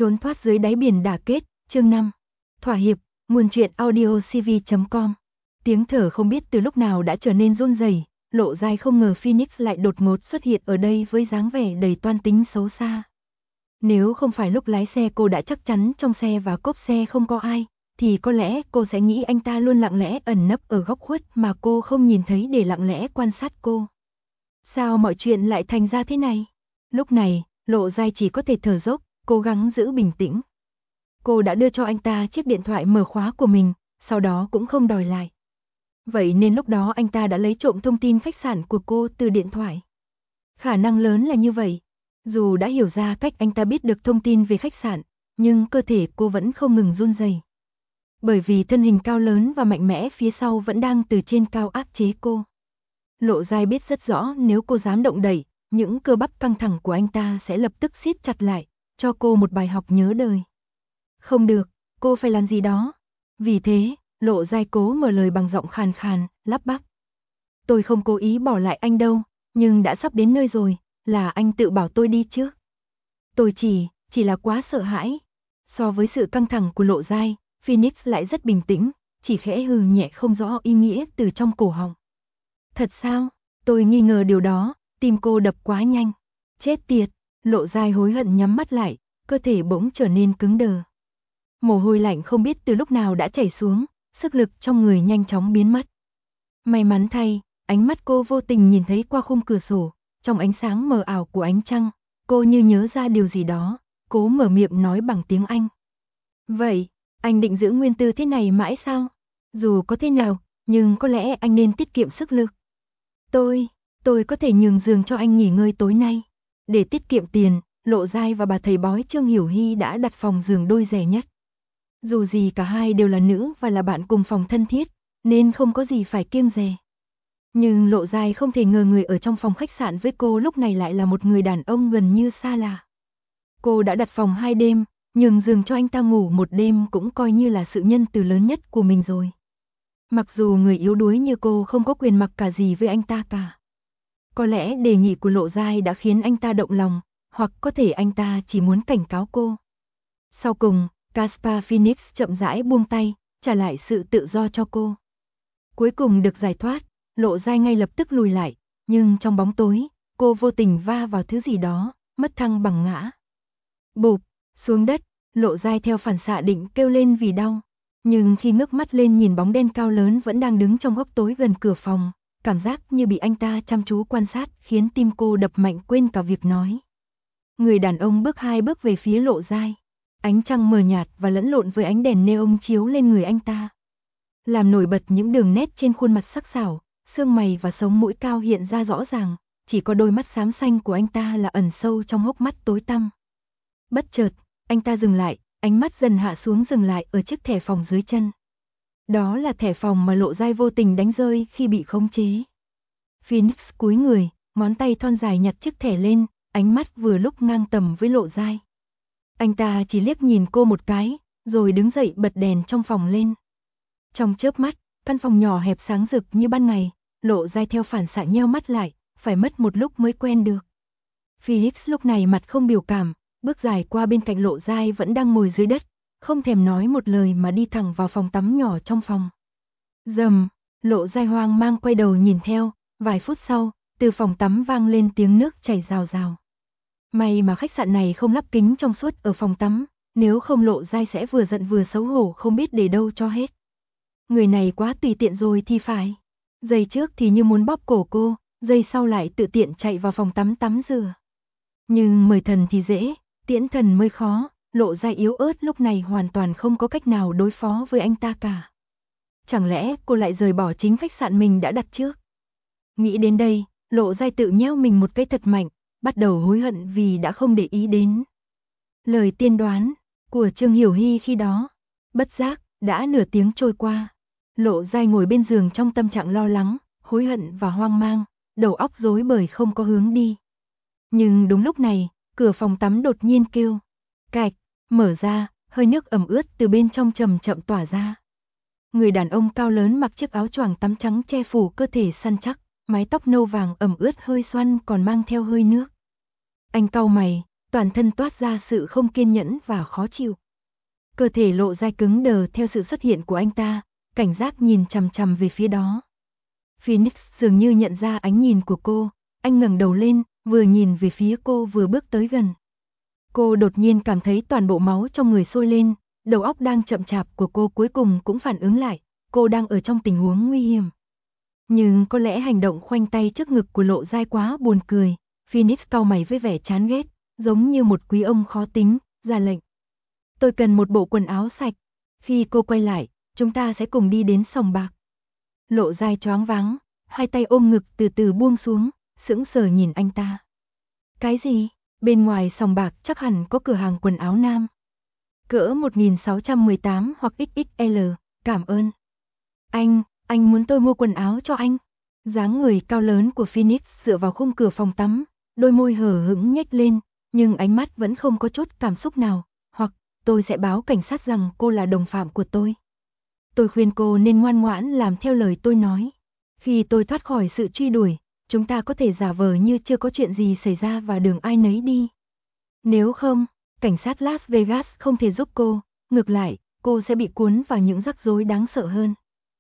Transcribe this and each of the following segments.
Trốn thoát dưới đáy biển đả kết, chương 5. Thỏa hiệp, nguồn truyện audio cv.com. Tiếng thở không biết từ lúc nào đã trở nên run rẩy, Lộ Giai không ngờ Phoenix lại đột ngột xuất hiện ở đây với dáng vẻ đầy toan tính xấu xa. Nếu không phải lúc lái xe cô đã chắc chắn trong xe và cốp xe không có ai, thì có lẽ cô sẽ nghĩ anh ta luôn lặng lẽ ẩn nấp ở góc khuất mà cô không nhìn thấy để lặng lẽ quan sát cô. Sao mọi chuyện lại thành ra thế này? Lúc này, Lộ Giai chỉ có thể thở dốc, cố gắng giữ bình tĩnh. Cô đã đưa cho anh ta chiếc điện thoại mở khóa của mình, sau đó cũng không đòi lại. Vậy nên lúc đó anh ta đã lấy trộm thông tin khách sạn của cô từ điện thoại. Khả năng lớn là như vậy. Dù đã hiểu ra cách anh ta biết được thông tin về khách sạn, nhưng cơ thể cô vẫn không ngừng run rẩy. Bởi vì thân hình cao lớn và mạnh mẽ phía sau vẫn đang từ trên cao áp chế cô. Lộ Giai biết rất rõ nếu cô dám động đậy, những cơ bắp căng thẳng của anh ta sẽ lập tức siết chặt lại, cho cô một bài học nhớ đời. Không được, cô phải làm gì đó. Vì thế, Lộ Giai cố mở lời bằng giọng khàn khàn, lắp bắp. Tôi không cố ý bỏ lại anh đâu, nhưng đã sắp đến nơi rồi, là anh tự bảo tôi đi chứ. Tôi chỉ là quá sợ hãi. So với sự căng thẳng của Lộ Giai, Phoenix lại rất bình tĩnh, chỉ khẽ hừ nhẹ không rõ ý nghĩa từ trong cổ họng. Thật sao? Tôi nghi ngờ điều đó, tim cô đập quá nhanh. Chết tiệt, Lộ Giai hối hận nhắm mắt lại, cơ thể bỗng trở nên cứng đờ. Mồ hôi lạnh không biết từ lúc nào đã chảy xuống, sức lực trong người nhanh chóng biến mất. May mắn thay, ánh mắt cô vô tình nhìn thấy qua khung cửa sổ, trong ánh sáng mờ ảo của ánh trăng, cô như nhớ ra điều gì đó, cố mở miệng nói bằng tiếng Anh. Vậy, anh định giữ nguyên tư thế này mãi sao? Dù có thế nào, nhưng có lẽ anh nên tiết kiệm sức lực. Tôi có thể nhường giường cho anh nghỉ ngơi tối nay. Để tiết kiệm tiền, Lộ Giai và bà thầy bói Trương Hiểu Hy đã đặt phòng giường đôi rẻ nhất. Dù gì cả hai đều là nữ và là bạn cùng phòng thân thiết, nên không có gì phải kiêng dè. Nhưng Lộ Giai không thể ngờ người ở trong phòng khách sạn với cô lúc này lại là một người đàn ông gần như xa lạ. Cô đã đặt phòng 2 đêm, nhường giường cho anh ta ngủ 1 đêm cũng coi như là sự nhân từ lớn nhất của mình rồi. Mặc dù người yếu đuối như cô không có quyền mặc cả gì với anh ta cả. Có lẽ đề nghị của Lộ Giai đã khiến anh ta động lòng, hoặc có thể anh ta chỉ muốn cảnh cáo cô. Sau cùng, Caspar Phoenix chậm rãi buông tay, trả lại sự tự do cho cô. Cuối cùng được giải thoát, Lộ Giai ngay lập tức lùi lại, nhưng trong bóng tối, cô vô tình va vào thứ gì đó, mất thăng bằng ngã. Bụp, xuống đất, Lộ Giai theo phản xạ định kêu lên vì đau. Nhưng khi ngước mắt lên nhìn bóng đen cao lớn vẫn đang đứng trong góc tối gần cửa phòng, cảm giác như bị anh ta chăm chú quan sát khiến tim cô đập mạnh quên cả việc nói. Người đàn ông bước 2 bước về phía Lộ Giai. Ánh trăng mờ nhạt và lẫn lộn với ánh đèn neon chiếu lên người anh ta, làm nổi bật những đường nét trên khuôn mặt sắc sảo, xương mày và sống mũi cao hiện ra rõ ràng, chỉ có đôi mắt xám xanh của anh ta là ẩn sâu trong hốc mắt tối tăm. Bất chợt, anh ta dừng lại, ánh mắt dần hạ xuống dừng lại ở chiếc thẻ phòng dưới chân. Đó là thẻ phòng mà Lộ Giai vô tình đánh rơi khi bị khống chế. Phoenix cúi người, ngón tay thon dài nhặt chiếc thẻ lên, ánh mắt vừa lúc ngang tầm với Lộ Giai. Anh ta chỉ liếc nhìn cô một cái, rồi đứng dậy bật đèn trong phòng lên. Trong chớp mắt, căn phòng nhỏ hẹp sáng rực như ban ngày, Lộ Giai theo phản xạ nheo mắt lại, phải mất một lúc mới quen được. Phoenix lúc này mặt không biểu cảm, bước dài qua bên cạnh Lộ Giai vẫn đang ngồi dưới đất, không thèm nói một lời mà đi thẳng vào phòng tắm nhỏ trong phòng. Rầm, Lộ Giai hoang mang quay đầu nhìn theo, vài phút sau, từ phòng tắm vang lên tiếng nước chảy rào rào. May mà khách sạn này không lắp kính trong suốt ở phòng tắm, nếu không Lộ Giai sẽ vừa giận vừa xấu hổ không biết để đâu cho hết. Người này quá tùy tiện rồi thì phải. Giây trước thì như muốn bóp cổ cô, giây sau lại tự tiện chạy vào phòng tắm tắm rửa. Nhưng mời thần thì dễ, tiễn thần mới khó, Lộ Giai yếu ớt lúc này hoàn toàn không có cách nào đối phó với anh ta cả. Chẳng lẽ cô lại rời bỏ chính khách sạn mình đã đặt trước? Nghĩ đến đây, Lộ Giai tự nheo mình một cái thật mạnh, bắt đầu hối hận vì đã không để ý đến lời tiên đoán của Trương Hiểu Hy khi đó. Bất giác, đã nửa tiếng trôi qua. Lộ Giai ngồi bên giường trong tâm trạng lo lắng, hối hận và hoang mang, đầu óc rối bời không có hướng đi. Nhưng đúng lúc này, cửa phòng tắm đột nhiên kêu. Cạch, mở ra, hơi nước ẩm ướt từ bên trong chậm chậm tỏa ra. Người đàn ông cao lớn mặc chiếc áo choàng tắm trắng che phủ cơ thể săn chắc, mái tóc nâu vàng ẩm ướt hơi xoăn còn mang theo hơi nước. Anh cau mày, toàn thân toát ra sự không kiên nhẫn và khó chịu. Cơ thể Lộ Giai cứng đờ theo sự xuất hiện của anh ta, cảnh giác nhìn chằm chằm về phía đó. Phoenix dường như nhận ra ánh nhìn của cô, anh ngẩng đầu lên, vừa nhìn về phía cô vừa bước tới gần. Cô đột nhiên cảm thấy toàn bộ máu trong người sôi lên, đầu óc đang chậm chạp của cô cuối cùng cũng phản ứng lại, cô đang ở trong tình huống nguy hiểm. Nhưng có lẽ hành động khoanh tay trước ngực của Lộ Giai quá buồn cười, Phoenix cau mày với vẻ chán ghét, giống như một quý ông khó tính, ra lệnh. Tôi cần một bộ quần áo sạch, khi cô quay lại, chúng ta sẽ cùng đi đến sòng bạc. Lộ Giai choáng váng, hai tay ôm ngực từ từ buông xuống, sững sờ nhìn anh ta. Cái gì? Bên ngoài sòng bạc chắc hẳn có cửa hàng quần áo nam. Cỡ 1618 hoặc XXL, cảm ơn. Anh muốn tôi mua quần áo cho anh. Dáng người cao lớn của Phoenix dựa vào khung cửa phòng tắm, đôi môi hờ hững nhếch lên, nhưng ánh mắt vẫn không có chút cảm xúc nào, hoặc tôi sẽ báo cảnh sát rằng cô là đồng phạm của tôi. Tôi khuyên cô nên ngoan ngoãn làm theo lời tôi nói. Khi tôi thoát khỏi sự truy đuổi, chúng ta có thể giả vờ như chưa có chuyện gì xảy ra và đường ai nấy đi. Nếu không, cảnh sát Las Vegas không thể giúp cô, ngược lại, cô sẽ bị cuốn vào những rắc rối đáng sợ hơn.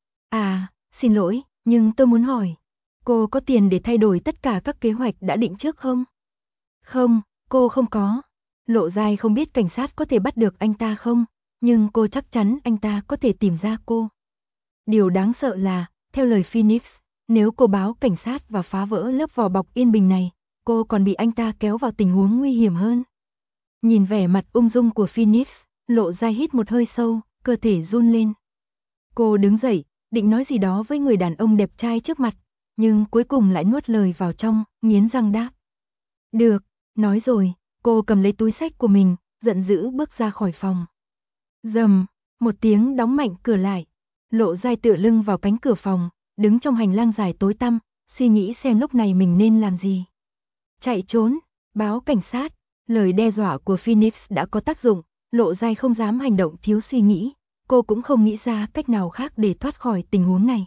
À, xin lỗi, nhưng tôi muốn hỏi, cô có tiền để thay đổi tất cả các kế hoạch đã định trước không? Không, cô không có. Lộ Giai không biết cảnh sát có thể bắt được anh ta không, nhưng cô chắc chắn anh ta có thể tìm ra cô. Điều đáng sợ là, theo lời Phoenix, nếu cô báo cảnh sát và phá vỡ lớp vỏ bọc yên bình này, cô còn bị anh ta kéo vào tình huống nguy hiểm hơn. Nhìn vẻ mặt ung dung của Phoenix, Lộ Giai hít một hơi sâu, cơ thể run lên. Cô đứng dậy, định nói gì đó với người đàn ông đẹp trai trước mặt, nhưng cuối cùng lại nuốt lời vào trong, nghiến răng đáp. Được, nói rồi, cô cầm lấy túi xách của mình, giận dữ bước ra khỏi phòng. Rầm, một tiếng đóng mạnh cửa lại. Lộ Giai tựa lưng vào cánh cửa phòng, đứng trong hành lang dài tối tăm, suy nghĩ xem lúc này mình nên làm gì. Chạy trốn, báo cảnh sát, lời đe dọa của Phoenix đã có tác dụng, Lộ Giai không dám hành động thiếu suy nghĩ, cô cũng không nghĩ ra cách nào khác để thoát khỏi tình huống này.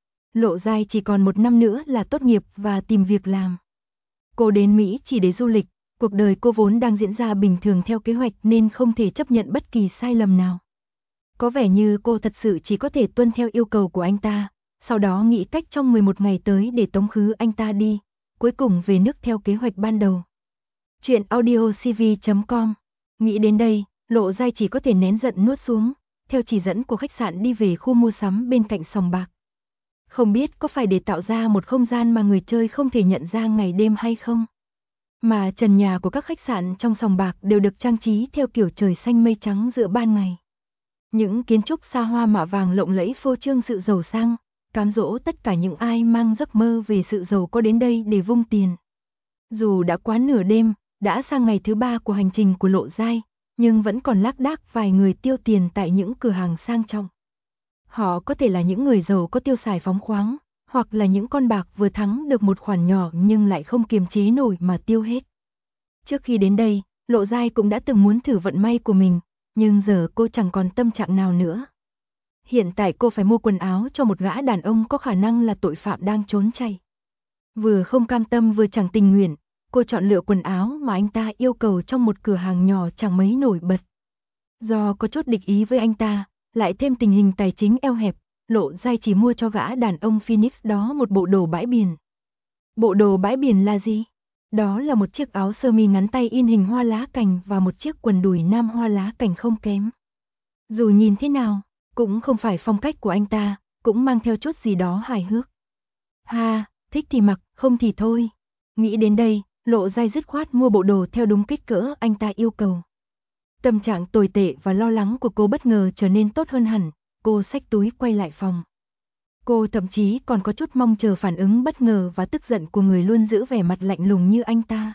Lộ Giai chỉ còn 1 năm nữa là tốt nghiệp và tìm việc làm. Cô đến Mỹ chỉ để du lịch, cuộc đời cô vốn đang diễn ra bình thường theo kế hoạch nên không thể chấp nhận bất kỳ sai lầm nào. Có vẻ như cô thật sự chỉ có thể tuân theo yêu cầu của anh ta, sau đó nghĩ cách trong 11 ngày tới để tống khứ anh ta đi, cuối cùng về nước theo kế hoạch ban đầu. Chuyện audiocv.com. Nghĩ đến đây, Lộ Giai chỉ có thể nén giận nuốt xuống, theo chỉ dẫn của khách sạn đi về khu mua sắm bên cạnh sòng bạc. Không biết có phải để tạo ra một không gian mà người chơi không thể nhận ra ngày đêm hay không? Mà trần nhà của các khách sạn trong sòng bạc đều được trang trí theo kiểu trời xanh mây trắng giữa ban ngày. Những kiến trúc xa hoa mạ vàng lộng lẫy phô trương sự giàu sang, cám dỗ tất cả những ai mang giấc mơ về sự giàu có đến đây để vung tiền. Dù đã quá nửa đêm, đã sang ngày thứ 3 của hành trình của Lộ Giai, nhưng vẫn còn lác đác vài người tiêu tiền tại những cửa hàng sang trọng. Họ có thể là những người giàu có tiêu xài phóng khoáng, hoặc là những con bạc vừa thắng được một khoản nhỏ nhưng lại không kiềm chế nổi mà tiêu hết. Trước khi đến đây, Lộ Giai cũng đã từng muốn thử vận may của mình, nhưng giờ cô chẳng còn tâm trạng nào nữa. Hiện tại cô phải mua quần áo cho một gã đàn ông có khả năng là tội phạm đang trốn chạy. Vừa không cam tâm vừa chẳng tình nguyện, cô chọn lựa quần áo mà anh ta yêu cầu trong một cửa hàng nhỏ chẳng mấy nổi bật. Do có chút địch ý với anh ta, lại thêm tình hình tài chính eo hẹp, Lộ Giai chỉ mua cho gã đàn ông Phoenix đó một bộ đồ bãi biển. Bộ đồ bãi biển là gì? Đó là một chiếc áo sơ mi ngắn tay in hình hoa lá cành và một chiếc quần đùi nam hoa lá cành không kém. Dù nhìn thế nào, cũng không phải phong cách của anh ta, cũng mang theo chút gì đó hài hước. Ha, thích thì mặc, không thì thôi. Nghĩ đến đây, Lộ Giai dứt khoát mua bộ đồ theo đúng kích cỡ anh ta yêu cầu. Tâm trạng tồi tệ và lo lắng của cô bất ngờ trở nên tốt hơn hẳn, cô xách túi quay lại phòng. Cô thậm chí còn có chút mong chờ phản ứng bất ngờ và tức giận của người luôn giữ vẻ mặt lạnh lùng như anh ta.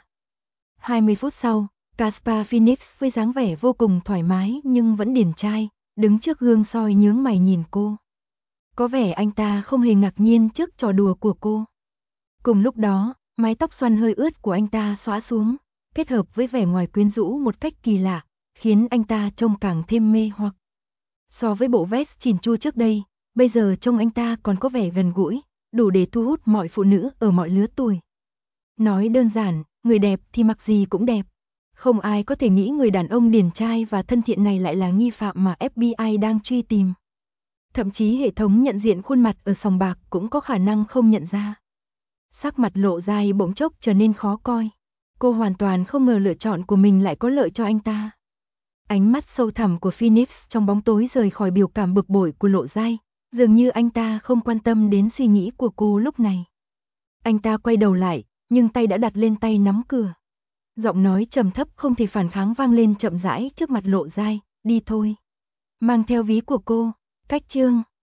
20 phút sau, Caspar Phoenix với dáng vẻ vô cùng thoải mái nhưng vẫn điển trai, đứng trước gương soi nhướng mày nhìn cô. Có vẻ anh ta không hề ngạc nhiên trước trò đùa của cô. Cùng lúc đó, mái tóc xoăn hơi ướt của anh ta xõa xuống, kết hợp với vẻ ngoài quyến rũ một cách kỳ lạ, khiến anh ta trông càng thêm mê hoặc. So với bộ vest chỉn chu trước đây, bây giờ trông anh ta còn có vẻ gần gũi, đủ để thu hút mọi phụ nữ ở mọi lứa tuổi. Nói đơn giản, người đẹp thì mặc gì cũng đẹp. Không ai có thể nghĩ người đàn ông điển trai và thân thiện này lại là nghi phạm mà FBI đang truy tìm. Thậm chí hệ thống nhận diện khuôn mặt ở sòng bạc cũng có khả năng không nhận ra. Sắc mặt Lộ Giai bỗng chốc trở nên khó coi. Cô hoàn toàn không ngờ lựa chọn của mình lại có lợi cho anh ta. Ánh mắt sâu thẳm của Phoenix trong bóng tối rời khỏi biểu cảm bực bội của Lộ Giai, dường như anh ta không quan tâm đến suy nghĩ của cô lúc này. Anh ta quay đầu lại, nhưng tay đã đặt lên tay nắm cửa. Giọng nói trầm thấp không thể phản kháng vang lên chậm rãi trước mặt Lộ Giai, đi thôi. Mang theo ví của cô, cách chương.